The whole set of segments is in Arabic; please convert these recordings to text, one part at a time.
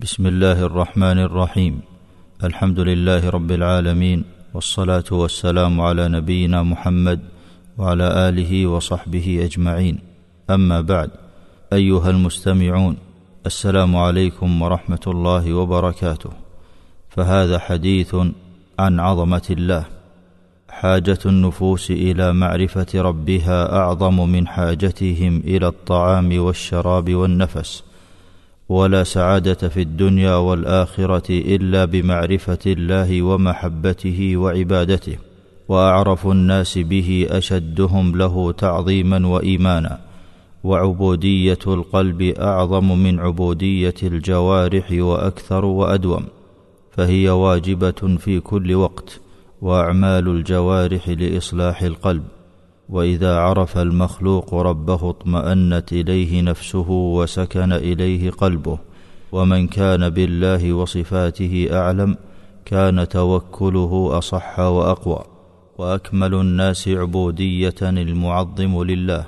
بسم الله الرحمن الرحيم. الحمد لله رب العالمين، والصلاة والسلام على نبينا محمد وعلى آله وصحبه أجمعين. أما بعد، أيها المستمعون، السلام عليكم ورحمة الله وبركاته. فهذا حديث عن عظمة الله. حاجة النفوس إلى معرفة ربها أعظم من حاجتهم إلى الطعام والشراب والنفس، ولا سعادة في الدنيا والآخرة إلا بمعرفة الله ومحبته وعبادته. وأعرف الناس به أشدهم له تعظيما وإيمانا. وعبودية القلب أعظم من عبودية الجوارح وأكثر وأدوم، فهي واجبة في كل وقت. وأعمال الجوارح لإصلاح القلب، وإذا عرف المخلوق ربه اطمأنت إليه نفسه وسكن إليه قلبه. ومن كان بالله وصفاته أعلم كان توكله أصح وأقوى. وأكمل الناس عبودية المعظم لله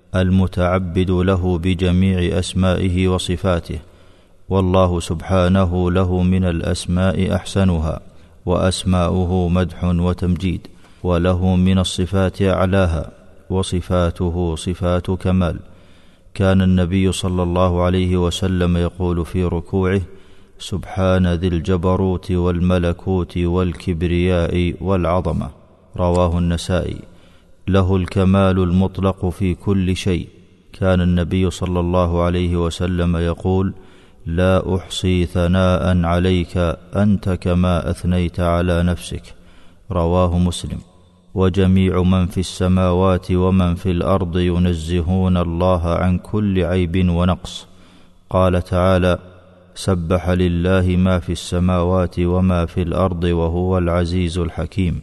المتعبد له بجميع أسمائه وصفاته. والله سبحانه له من الأسماء أحسنها، وأسماؤه مدح وتمجيد، وله من الصفات أعلاها، وصفاته صفات كمال. كان النبي صلى الله عليه وسلم يقول في ركوعه: سبحان ذي الجبروت والملكوت والكبرياء والعظمة. رواه النسائي. له الكمال المطلق في كل شيء. كان النبي صلى الله عليه وسلم يقول: لا أحصي ثناء عليك أنت كما أثنيت على نفسك. رواه مسلم. وجميع من في السماوات ومن في الأرض ينزهون الله عن كل عيب ونقص. قال تعالى: سبح لله ما في السماوات وما في الأرض وهو العزيز الحكيم.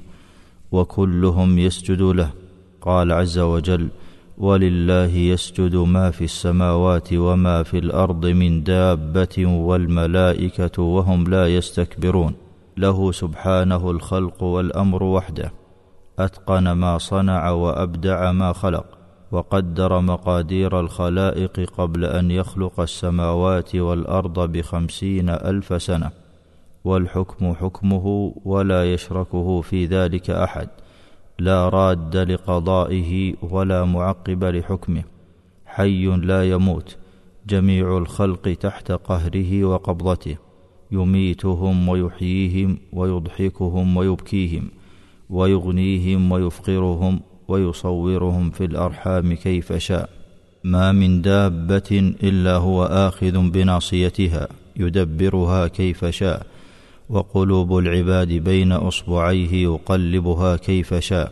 وكلهم يسجد له. قال عز وجل: ولله يسجد ما في السماوات وما في الأرض من دابة والملائكة وهم لا يستكبرون. له سبحانه الخلق والأمر وحده. أتقن ما صنع وأبدع ما خلق، وقدر مقادير الخلائق قبل أن يخلق السماوات والأرض 50,000 سنة. والحكم حكمه ولا يشركه في ذلك أحد. لا راد لقضائه ولا معقب لحكمه. حي لا يموت. جميع الخلق تحت قهره وقبضته. يميتهم ويحييهم، ويضحكهم ويبكيهم، ويغنيهم ويفقرهم، ويصورهم في الأرحام كيف شاء. ما من دابة إلا هو آخذ بناصيتها، يدبرها كيف شاء. وقلوب العباد بين أصبعيه يقلبها كيف شاء،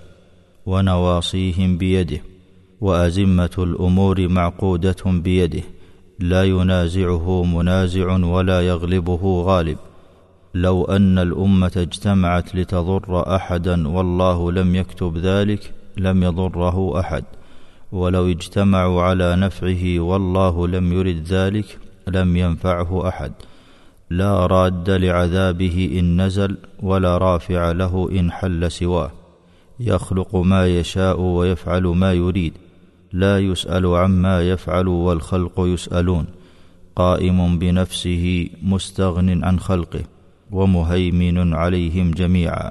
ونواصيهم بيده، وأزمة الأمور معقودة بيده. لا ينازعه منازع ولا يغلبه غالب. لو أن الأمة اجتمعت لتضر أحدا والله لم يكتب ذلك لم يضره أحد، ولو اجتمعوا على نفعه والله لم يرد ذلك لم ينفعه أحد. لا راد لعذابه إن نزل، ولا رافع له إن حل سواه. يخلق ما يشاء ويفعل ما يريد. لا يسأل عما يفعل والخلق يسألون. قائم بنفسه مستغن عن خلقه، ومهيمن عليهم جميعا.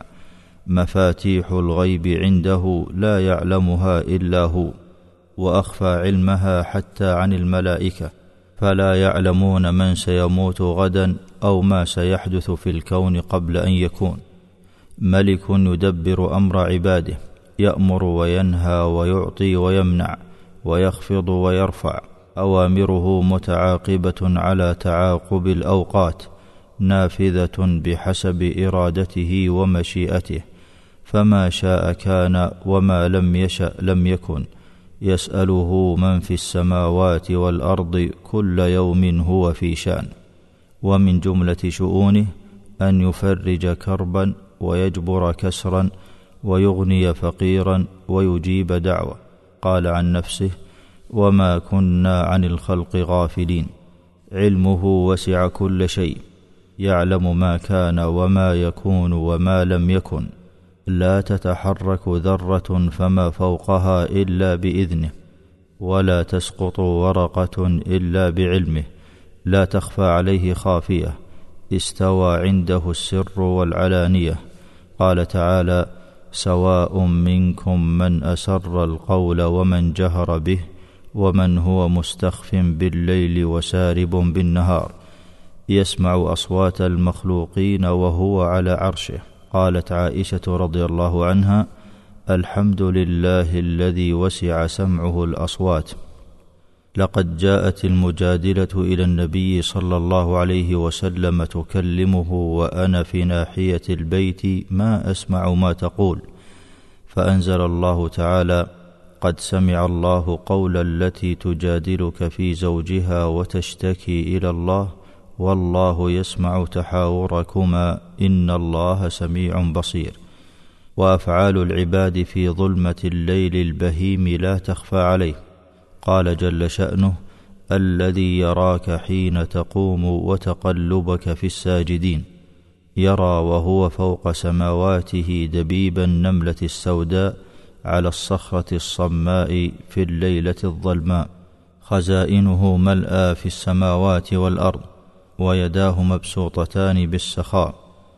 مفاتيح الغيب عنده لا يعلمها إلا هو، وأخفى علمها حتى عن الملائكة. فلا يعلمون من سيموت غدا أو ما سيحدث في الكون قبل أن يكون. ملك يدبر أمر عباده، يأمر وينهى ويعطي ويمنع ويخفض ويرفع. أوامره متعاقبة على تعاقب الأوقات، نافذة بحسب إرادته ومشيئته. فما شاء كان، وما لم يشأ لم يكن. يسأله من في السماوات والأرض كل يوم هو في شأن. ومن جملة شؤونه أن يفرج كربا، ويجبر كسرا، ويغني فقيرا، ويجيب دعوة. قال عن نفسه: وما كنا عن الخلق غافلين. علمه وسع كل شيء، يعلم ما كان وما يكون وما لم يكن. لا تتحرك ذرة فما فوقها إلا بإذنه، ولا تسقط ورقة إلا بعلمه. لا تخفى عليه خافية، استوى عنده السر والعلانية. قال تعالى: سواء منكم من أسر القول ومن جهر به ومن هو مستخف بالليل وسارب بالنهار، يسمع أصوات المخلوقين وهو على عرشه. قالت عائشة رضي الله عنها: الحمد لله الذي وسع سمعه الأصوات. لقد جاءت المجادلة إلى النبي صلى الله عليه وسلم تكلمه وأنا في ناحية البيت ما أسمع ما تقول، فأنزل الله تعالى: قد سمع الله قول التي تجادلك في زوجها وتشتكي إلى الله والله يسمع تحاوركما إن الله سميع بصير. وأفعال العباد في ظلمة الليل البهيم لا تخفى عليه. قال جل شأنه: الذي يراك حين تقوم وتقلبك في الساجدين، يرى وهو فوق سماواته دبيب النملة السوداء على الصخرة الصماء في الليلة الظلماء، خزائنه ملأى في السماوات والأرض، ويداه مبسوطتان بالسخاء،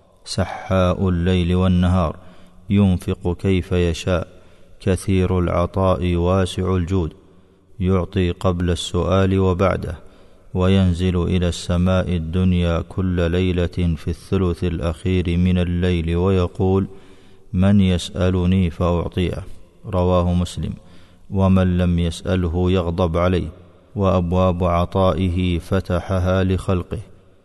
سحاء الليل والنهار، ينفق كيف يشاء، كثير العطاء واسع الجود، يعطي قبل السؤال وبعده، وينزل إلى السماء الدنيا كل ليلة في الثلث الأخير من الليل ويقول: من يسألني فأعطيه. رواه مسلم. ومن لم يسأله يغضب عليه. وأبواب عطائه فتحها لخلقه،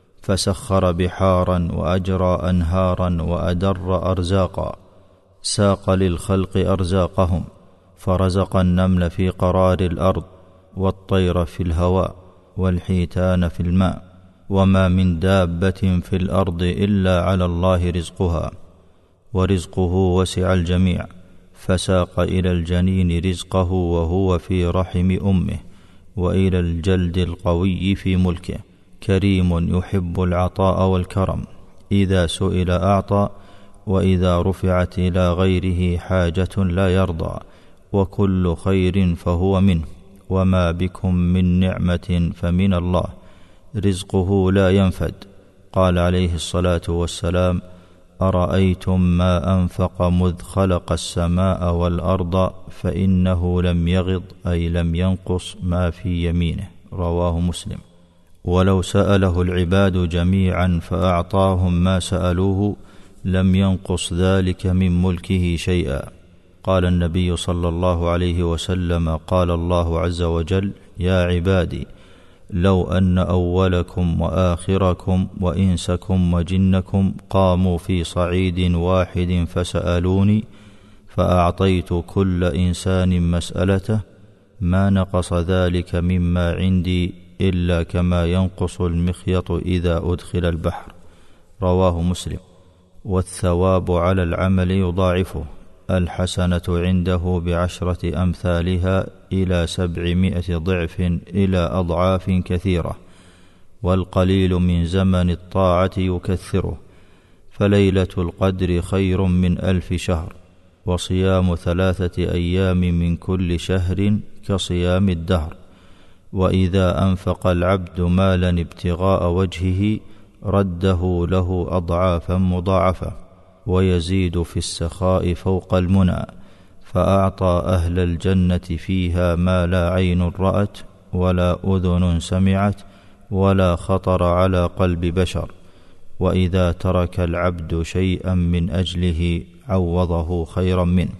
فسخر بحارا وأجرى أنهارا وأدر أرزاقا، ساق للخلق أرزاقهم، فرزق النمل في قرار الأرض، والطير في الهواء، والحيتان في الماء، وما من دابة في الأرض إلا على الله رزقها، ورزقه وسع الجميع، فساق إلى الجنين رزقه وهو في رحم أمه، وإلى الجلد القوي في ملكه. كريم يحب العطاء والكرم، إذا سئل أعطى، وإذا رفعت إلى غيره حاجة لا يرضى، وكل خير فهو منه، وما بكم من نعمة فمن الله، رزقه لا ينفد. قال عليه الصلاة والسلام: أرأيتم ما أنفق مذ خلق السماء والأرض فإنه لم يغض، أي لم ينقص ما في يمينه. رواه مسلم. ولو سأله العباد جميعا فأعطاهم ما سألوه لم ينقص ذلك من ملكه شيئا. قال النبي صلى الله عليه وسلم: قال الله عز وجل: يا عبادي، لو أن أولكم وآخركم وإنسكم وجنكم قاموا في صعيد واحد فسألوني فأعطيت كل إنسان مسألته، ما نقص ذلك مما عندي إلا كما ينقص المخيط إذا أدخل البحر. رواه مسلم. والثواب على العمل يضاعفه، الحسنة عنده ب10 أمثالها إلى 700 ضعف إلى أضعاف كثيرة، والقليل من زمن الطاعة يكثره. فليلة القدر خير من 1000 شهر، وصيام 3 أيام من كل شهر كصيام الدهر. وإذا أنفق العبد مالا ابتغاء وجهه رده له أضعافا مضاعفة، ويزيد في السخاء فوق المنى، فأعطى أهل الجنة فيها ما لا عين رأت ولا أذن سمعت ولا خطر على قلب بشر. وإذا ترك العبد شيئا من أجله عوضه خيرا منه.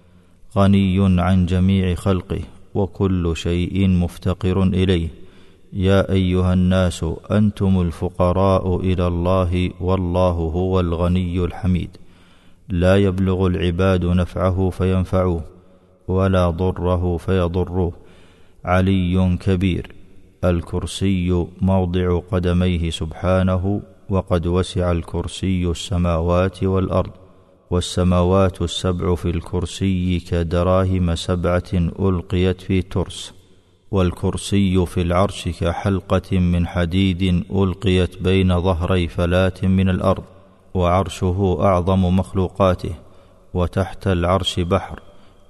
غني عن جميع خلقه، وكل شيء مفتقر إليه. يا أيها الناس أنتم الفقراء إلى الله والله هو الغني الحميد. لا يبلغ العباد نفعه فينفعوه ولا ضره فيضروه. علي كبير، الكرسي موضع قدميه سبحانه، وقد وسع الكرسي السماوات والأرض، والسماوات السبع في الكرسي كدراهم 7 ألقيت في ترس، والكرسي في العرش كحلقة من حديد ألقيت بين ظهري فلاة من الأرض، وعرشه أعظم مخلوقاته، وتحت العرش بحر،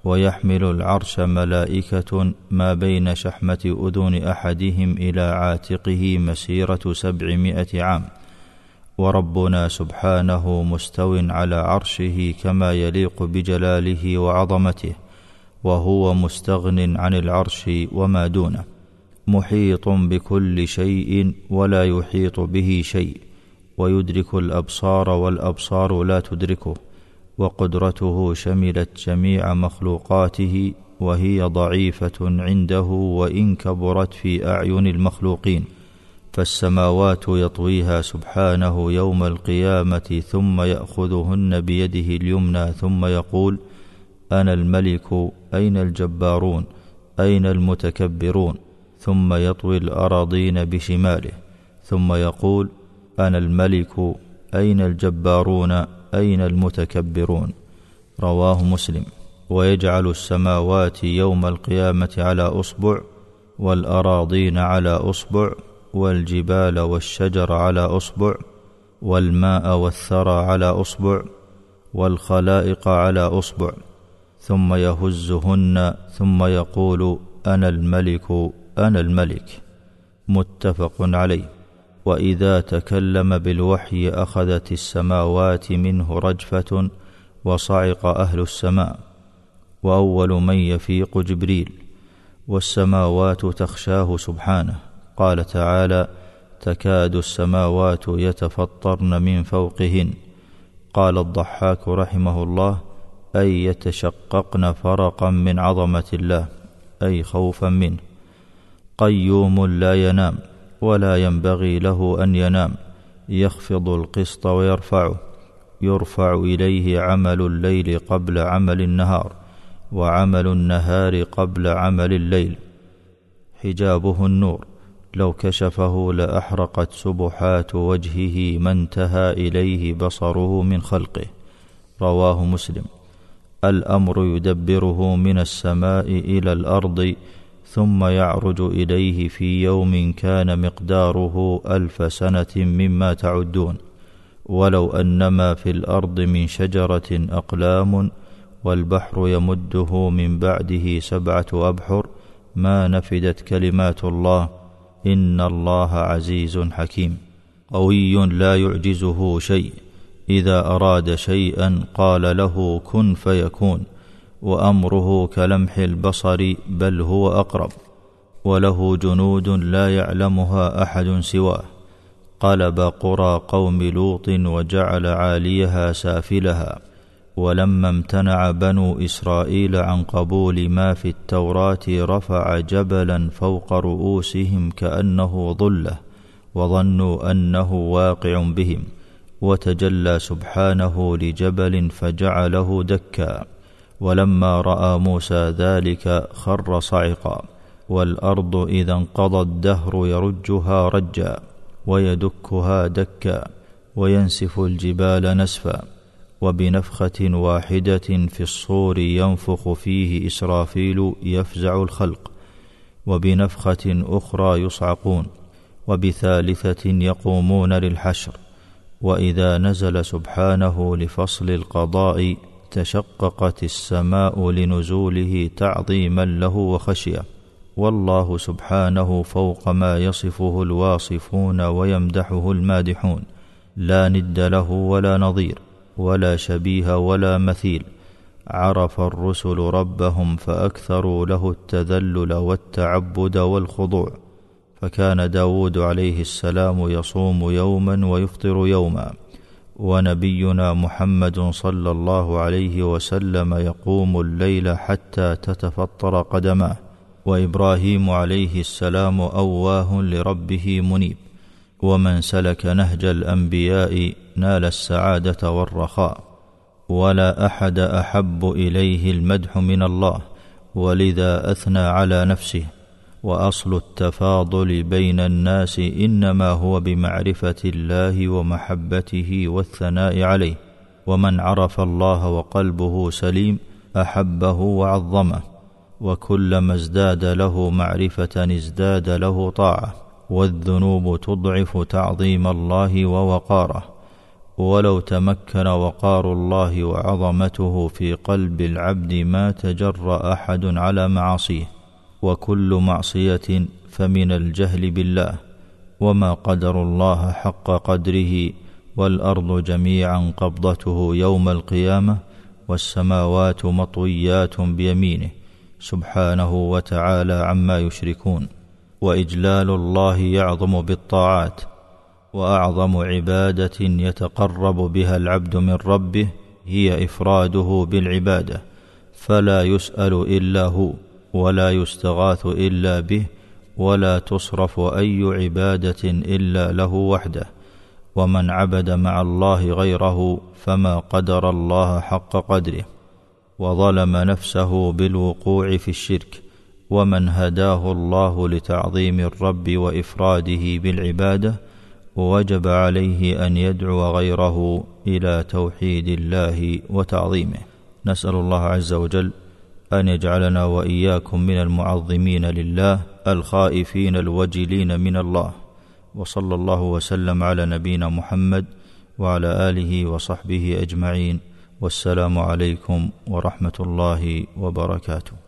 ويحمل العرش ملائكة ما بين شحمة أذن أحدهم إلى عاتقه مسيرة 700 عام، وربنا سبحانه مستو على عرشه كما يليق بجلاله وعظمته، وهو مستغن عن العرش وما دونه، محيط بكل شيء ولا يحيط به شيء، ويدرك الأبصار والأبصار لا تدركه، وقدرته شملت جميع مخلوقاته، وهي ضعيفة عنده وإن كبرت في أعين المخلوقين. فالسماوات يطويها سبحانه يوم القيامة ثم يأخذهن بيده اليمنى ثم يقول: أنا الملك، أين الجبارون، أين المتكبرون؟ ثم يطوي الأراضين بشماله ثم يقول: أنا الملك، أين الجبارون، أين المتكبرون؟ رواه مسلم. ويجعل السماوات يوم القيامة على أصبع، والأراضين على أصبع، والجبال والشجر على أصبع، والماء والثرى على أصبع، والخلائق على أصبع، ثم يهزهن ثم يقول: أنا الملك، أنا الملك. متفق عليه. وإذا تكلم بالوحي أخذت السماوات منه رجفة، وصعق أهل السماء، وأول من يفيق جبريل، والسماوات تخشاه سبحانه. قال تعالى: تكاد السماوات يتفطرن من فوقهن. قال الضحاك رحمه الله: أي يتشققن فرقا من عظمة الله، أي خوفا منه. قيوم لا ينام ولا ينبغي له أن ينام، يخفض القسط ويرفعه، يرفع إليه عمل الليل قبل عمل النهار، وعمل النهار قبل عمل الليل. حجابه النور، لو كشفه لأحرقت سبحات وجهه ما انتهى إليه بصره من خلقه. رواه مسلم. الأمر يدبره من السماء إلى الأرض، ثم يعرج إليه في يوم كان مقداره 1000 سنة مما تعدون. ولو أنما في الأرض من شجرة أقلام، والبحر يمده من بعده 7 أبحر، ما نفدت كلمات الله، إن الله عزيز حكيم. قوي لا يعجزه شيء، إذا أراد شيئا قال له كن فيكون، وأمره كلمح البصر، بل هو أقرب. وله جنود لا يعلمها أحد سواه. قلب قرى قوم لوط وجعل عاليها سافلها. ولما امتنع بنو إسرائيل عن قبول ما في التوراة رفع جبلا فوق رؤوسهم كأنه ظلة، وظنوا أنه واقع بهم، وتجلى سبحانه لجبل فجعله دكا. ولما رأى موسى ذلك خر صعقا. والأرض إذا انقضى الدهر يرجها رجا، ويدكها دكا، وينسف الجبال نسفا. وبنفخة واحدة في الصور ينفخ فيه إسرافيل يفزع الخلق، وبنفخة أخرى يصعقون، وبثالثة يقومون للحشر. وإذا نزل سبحانه لفصل القضاء تشققت السماء لنزوله تعظيما له وخشية. والله سبحانه فوق ما يصفه الواصفون ويمدحه المادحون، لا ند له ولا نظير ولا شبيه ولا مثيل. عرف الرسل ربهم فأكثروا له التذلل والتعبد والخضوع، فكان داود عليه السلام يصوم يوما ويفطر يوما، ونبينا محمد صلى الله عليه وسلم يقوم الليل حتى تتفطر قدماه، وإبراهيم عليه السلام أواه لربه منيب. ومن سلك نهج الأنبياء نال السعادة والرخاء، ولا أحد أحب إليه المدح من الله، ولذا أثنى على نفسه. وأصل التفاضل بين الناس إنما هو بمعرفة الله ومحبته والثناء عليه. ومن عرف الله وقلبه سليم أحبه وعظمه، وكلما ازداد له معرفة ازداد له طاعة. والذنوب تضعف تعظيم الله ووقاره، ولو تمكن وقار الله وعظمته في قلب العبد ما تجرأ أحد على معاصيه، وكل معصية فمن الجهل بالله، وما قدر الله حق قدره، والأرض جميعا قبضته يوم القيامة، والسماوات مطويات بيمينه سبحانه وتعالى عما يشركون. وإجلال الله يعظم بالطاعات، وأعظم عبادة يتقرب بها العبد من ربه هي إفراده بالعبادة، فلا يسأل إلا هو، ولا يستغاث إلا به، ولا تصرف أي عبادة إلا له وحده. ومن عبد مع الله غيره فما قدر الله حق قدره، وظلم نفسه بالوقوع في الشرك. ومن هداه الله لتعظيم الرب وإفراده بالعبادة وجب عليه أن يدعو غيره إلى توحيد الله وتعظيمه. نسأل الله عز وجل أن يجعلنا وإياكم من المعظمين لله الخائفين الوجلين من الله. وصلى الله وسلم على نبينا محمد وعلى آله وصحبه أجمعين، والسلام عليكم ورحمة الله وبركاته.